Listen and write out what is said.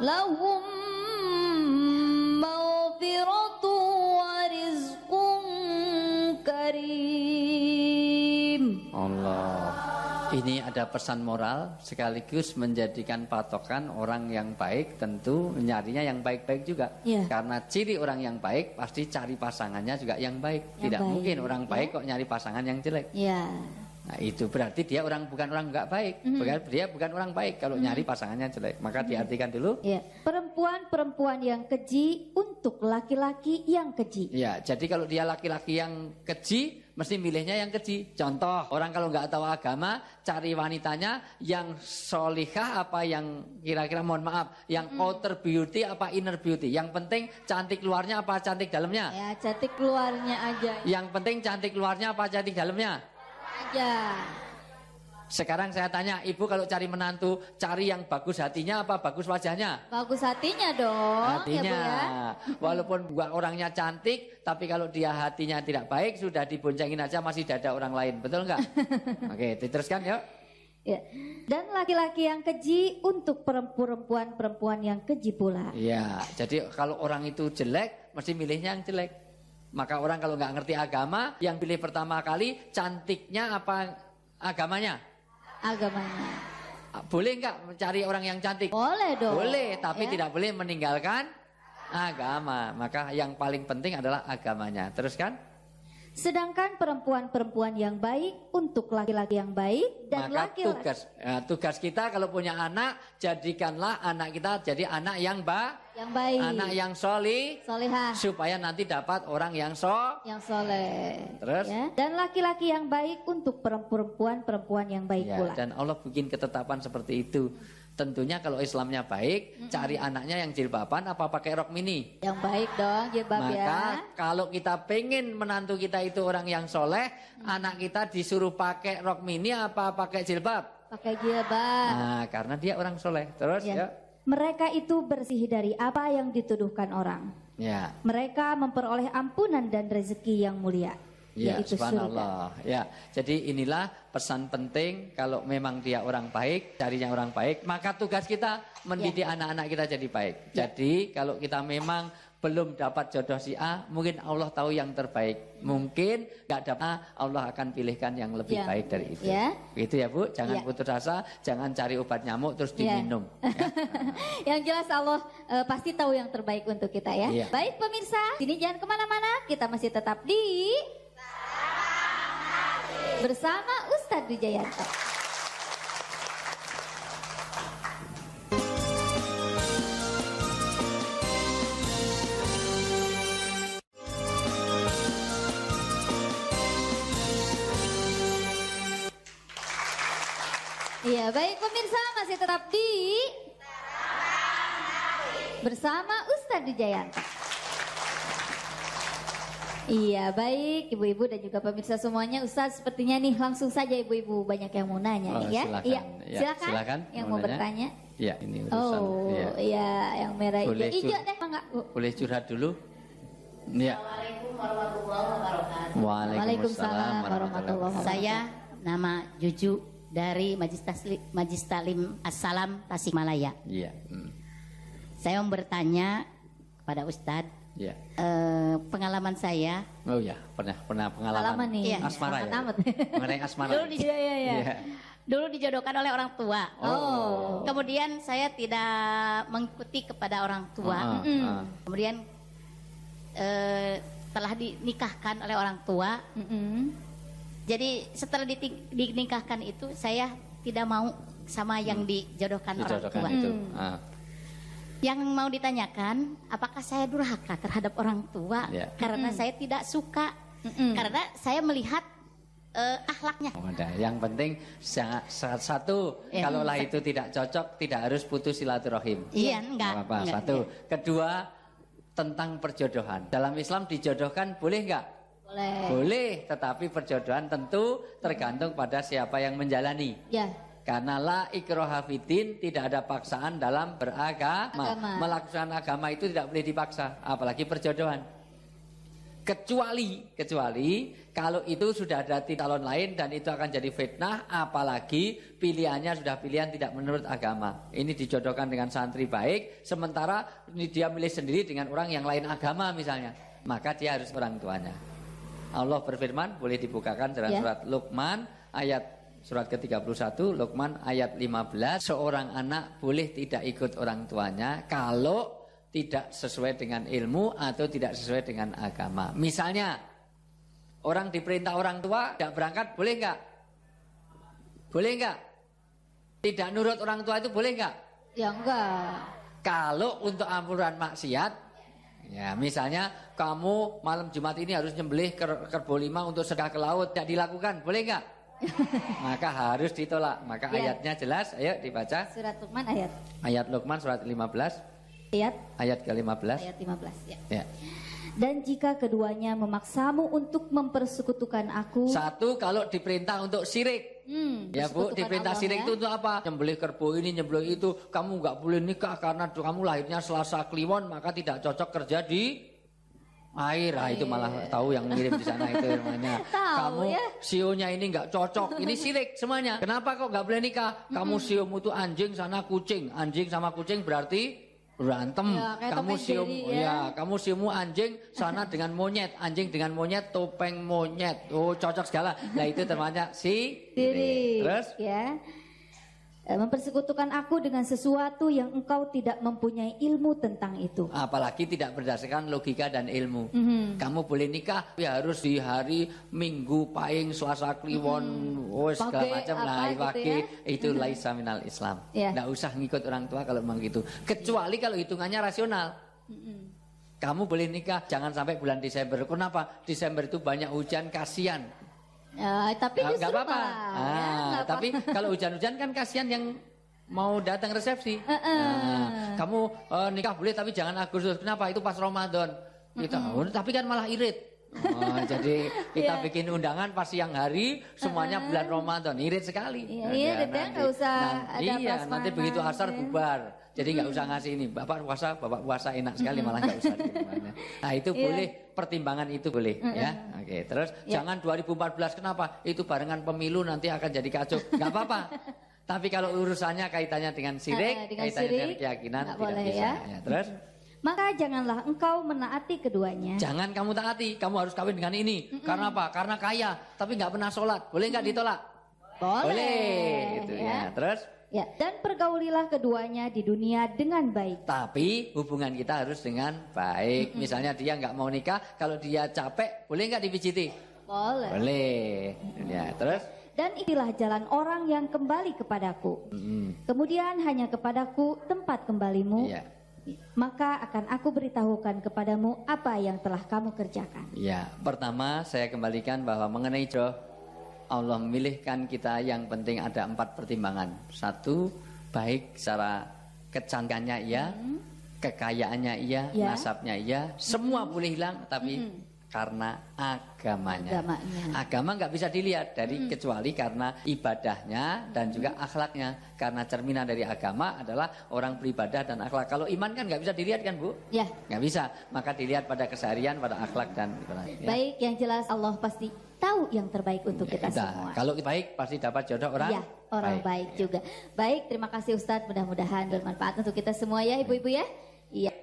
lahum maghfiratu wa rizqun karim. Allah. Ini ada pesan moral sekaligus menjadikan patokan orang yang baik tentu nyarinya yang baik-baik juga. Karena ciri orang yang baik pasti cari pasangannya juga yang baik. Tidak mungkin orang baik kok nyari pasangan yang jelek. Nah itu berarti dia bukan orang nggak baik. Dia bukan orang baik kalau nyari pasangannya jelek. Maka diartikan dulu. Perempuan-perempuan yang keji untuk laki-laki yang keji. Jadi kalau dia laki-laki yang keji mesti milihnya yang keji. Contoh, orang kalau nggak tahu agama, cari wanitanya yang solihah apa yang kira-kira mohon maaf, yang outer beauty apa inner beauty. Yang penting cantik luarnya apa cantik dalamnya? Ya, cantik luarnya aja. Yang penting cantik luarnya apa cantik dalamnya? Aja. Sekarang saya tanya, ibu kalau cari menantu, cari yang bagus hatinya apa bagus wajahnya? Bagus hatinya dong. Hatinya. Ya, Bu, ya? Walaupun orangnya cantik, tapi kalau dia hatinya tidak baik, sudah diboncengin aja masih dada orang lain. Betul nggak? Oke, diteruskan yuk. Ya. Dan laki-laki yang keji untuk perempuan-perempuan yang keji pula. Iya, jadi kalau orang itu jelek, mesti milihnya yang jelek. Maka orang kalau nggak ngerti agama, yang pilih pertama kali cantiknya apa agamanya? Agamanya. Boleh nggak mencari orang yang cantik? Boleh dong. Boleh, tapi tidak boleh meninggalkan agama. Maka yang paling penting adalah agamanya. Teruskan. Sedangkan perempuan-perempuan yang baik untuk laki-laki yang baik dan laki-laki. Tugas kita kalau punya anak, jadikanlah anak kita jadi anak yang baik, anak yang solihah, supaya nanti dapat orang yang soleh. Terus? Ya. Dan laki-laki yang baik untuk perempuan-perempuan yang baik pula. Dan Allah bikin ketetapan seperti itu. Tentunya kalau Islamnya baik, cari anaknya yang jilbaban apa pakai rok mini? Yang baik dong, jilbab. Maka kalau kita pengen menantu kita itu orang yang soleh, anak kita disuruh pakai rok mini apa pakai jilbab? Pakai jilbab. Nah, karena dia orang soleh. Terus ya. Mereka itu bersih dari apa yang dituduhkan orang. Ya. Mereka memperoleh ampunan dan rezeki yang mulia. Ya, yaitu subhanallah. Ya, jadi inilah pesan penting kalau memang dia orang baik, carinya orang baik, maka tugas kita mendidik anak-anak kita jadi baik. Jadi kalau kita memang belum dapat jodoh si A, mungkin Allah tahu yang terbaik. Mungkin nggak dapat A, Allah akan pilihkan yang lebih baik dari itu. Gitu ya Bu, jangan putus asa, jangan cari obat nyamuk terus diminum. Yang jelas Allah pasti tahu yang terbaik untuk kita ya. Baik pemirsa, sini jangan kemana-mana, kita masih tetap di bersama Ustadz Wijayanto. Iya, baik pemirsa, masih tetap di bersama Ustadz Wijayanto. Iya, baik ibu-ibu dan juga pemirsa semuanya. Ustadz sepertinya nih langsung saja ibu-ibu banyak yang mau nanya nih ya. Silakan yang mau bertanya. Iya, ini urusan. Iya, yang merah hijau deh, enggak Bu? Boleh curhat dulu? Iya. Assalamualaikum warahmatullahi wabarakatuh. Waalaikumsalam warahmatullahi wabarakatuh. Saya nama Juju dari Majlis Taklim Assalam Tasikmalaya. Iya. Saya mau bertanya kepada Ustadz. Ya. Pengalaman saya. Oh ya, pernah pengalaman nih. Asmara ya. Mengenai asmara. Dulu dijodohkan oleh orang tua. Kemudian saya tidak mengikuti kepada orang tua. Kemudian telah dinikahkan oleh orang tua. Jadi setelah dinikahkan itu saya tidak mau sama yang dijodohkan orang tua. Yang mau ditanyakan, apakah saya durhaka terhadap orang tua karena saya tidak suka, karena saya melihat akhlaknya. Yang penting satu, kalaulah itu tidak cocok, tidak harus putus silaturahim. Iya, enggak. Satu. Kedua, tentang perjodohan. Dalam Islam dijodohkan boleh enggak? Boleh, tetapi perjodohan tentu tergantung pada siapa yang menjalani. Karena la ikraha fiddin, tidak ada paksaan dalam beragama. Melaksanakan agama itu tidak boleh dipaksa, apalagi perjodohan. Kecuali kalau itu sudah ada calon lain dan itu akan jadi fitnah, apalagi pilihannya sudah pilihan tidak menurut agama. Ini dijodohkan dengan santri baik, sementara dia milih sendiri dengan orang yang lain agama misalnya. Maka dia harus orang tuanya. Allah berfirman, boleh dibukakan dalam surat Luqman ayat surat ke-31, Luqman ayat 15. Seorang anak boleh tidak ikut orang tuanya kalau tidak sesuai dengan ilmu atau tidak sesuai dengan agama. Misalnya, orang diperintah orang tua tidak berangkat, boleh enggak? Boleh enggak? Tidak nurut orang tua itu boleh enggak? Ya enggak. Kalau untuk ampunan maksiat, ya misalnya kamu malam Jumat ini harus nyembelih kerbau 5 untuk sedekah ke laut, tidak dilakukan, boleh enggak? Maka harus ditolak. Maka ayatnya jelas, ayo dibaca. Surat Luqman ayat. Ayat Luqman surat 15. Ayat ke-15. Ayat 15 ya. Dan jika keduanya memaksamu untuk mempersekutukan aku. Satu, kalau diperintah untuk syirik. Ya Bu, diperintah Allah, syirik itu untuk apa? Nyembelih kerbau ini, nyembelih itu. Kamu nggak boleh nikah karena kamu lahirnya Selasa Kliwon, maka tidak cocok kerja di air. Nah, itu malah tahu yang ngirim di sana itu namanya. Kamu sionya ini nggak cocok. Ini syirik semuanya. Kenapa kok nggak boleh nikah? Kamu siomu tuh anjing, sana kucing. Anjing sama kucing berarti berantem. Ya, kamu sium kamu siomu anjing, sana dengan monyet, anjing dengan monyet, topeng monyet. Oh, cocok segala. Nah, itu namanya syirik. Terus ya. Mempersekutukan aku dengan sesuatu yang engkau tidak mempunyai ilmu tentang itu. Apalagi tidak berdasarkan logika dan ilmu. Kamu boleh nikah ya harus di hari Minggu Pahing Selasa Kliwon, segala macam lah itu laisa minal Islam. Nggak usah ngikut orang tua kalau memang gitu. Kecuali kalau hitungannya rasional. Kamu boleh nikah jangan sampai bulan Desember. Kenapa? Desember itu banyak hujan, kasihan. Tapi nggak apa-apa. Tapi kalau hujan-hujan kan kasihan yang mau datang resepsi. Kamu nikah boleh tapi jangan Agustus. Kenapa? Itu pas Ramadan. Tapi kan malah irit. Jadi kita bikin undangan pas siang hari, semuanya bulan Ramadan. Irit sekali. Iya, nggak usah ada nanti begitu asar bubar. Jadi nggak usah ngasih ini. Bapak puasa enak sekali, malah nggak usah. Nah, itu boleh, pertimbangan itu boleh ya. Oke, terus jangan 2014. Kenapa? Itu barengan pemilu nanti akan jadi kacau. Nggak apa-apa. Tapi kalau urusannya kaitannya dengan syirik, kaitannya dengan keyakinan tidak bisa. Ya, terus maka janganlah engkau menaati keduanya. Jangan kamu taati, kamu harus kawin dengan ini. Karena apa? Karena kaya, tapi nggak pernah sholat. Boleh nggak ditolak? Boleh. Gitu ya. Terus? Ya, dan pergaulilah keduanya di dunia dengan baik. Tapi hubungan kita harus dengan baik. Misalnya dia nggak mau nikah, kalau dia capek, boleh nggak dipijiti? Boleh. Boleh. Ya, terus? Dan inilah jalan orang yang kembali kepadaku. Kemudian hanya kepadaku tempat kembalimu. Iya. Maka akan aku beritahukan kepadamu apa yang telah kamu kerjakan. Ya, pertama saya kembalikan bahwa mengenai jodoh, Allah memilihkan kita yang penting ada 4 pertimbangan. 1, baik secara kecantikannya iya, kekayaannya iya, nasabnya iya, semua boleh hilang tapi karena agamanya. Agama nggak bisa dilihat dari kecuali karena ibadahnya dan juga akhlaknya. Karena cerminan dari agama adalah orang beribadah dan akhlak. Kalau iman kan nggak bisa dilihat kan Bu? Ya. Nggak bisa. Maka dilihat pada keseharian, pada akhlak dan ibadah. Ya. Baik, yang jelas Allah pasti tahu yang terbaik untuk kita semua. Kalau baik pasti dapat jodoh orang. Ya, orang baik juga. Baik, terima kasih Ustadz. Mudah-mudahan bermanfaat untuk kita semua ya Ibu-ibu ya. Iya.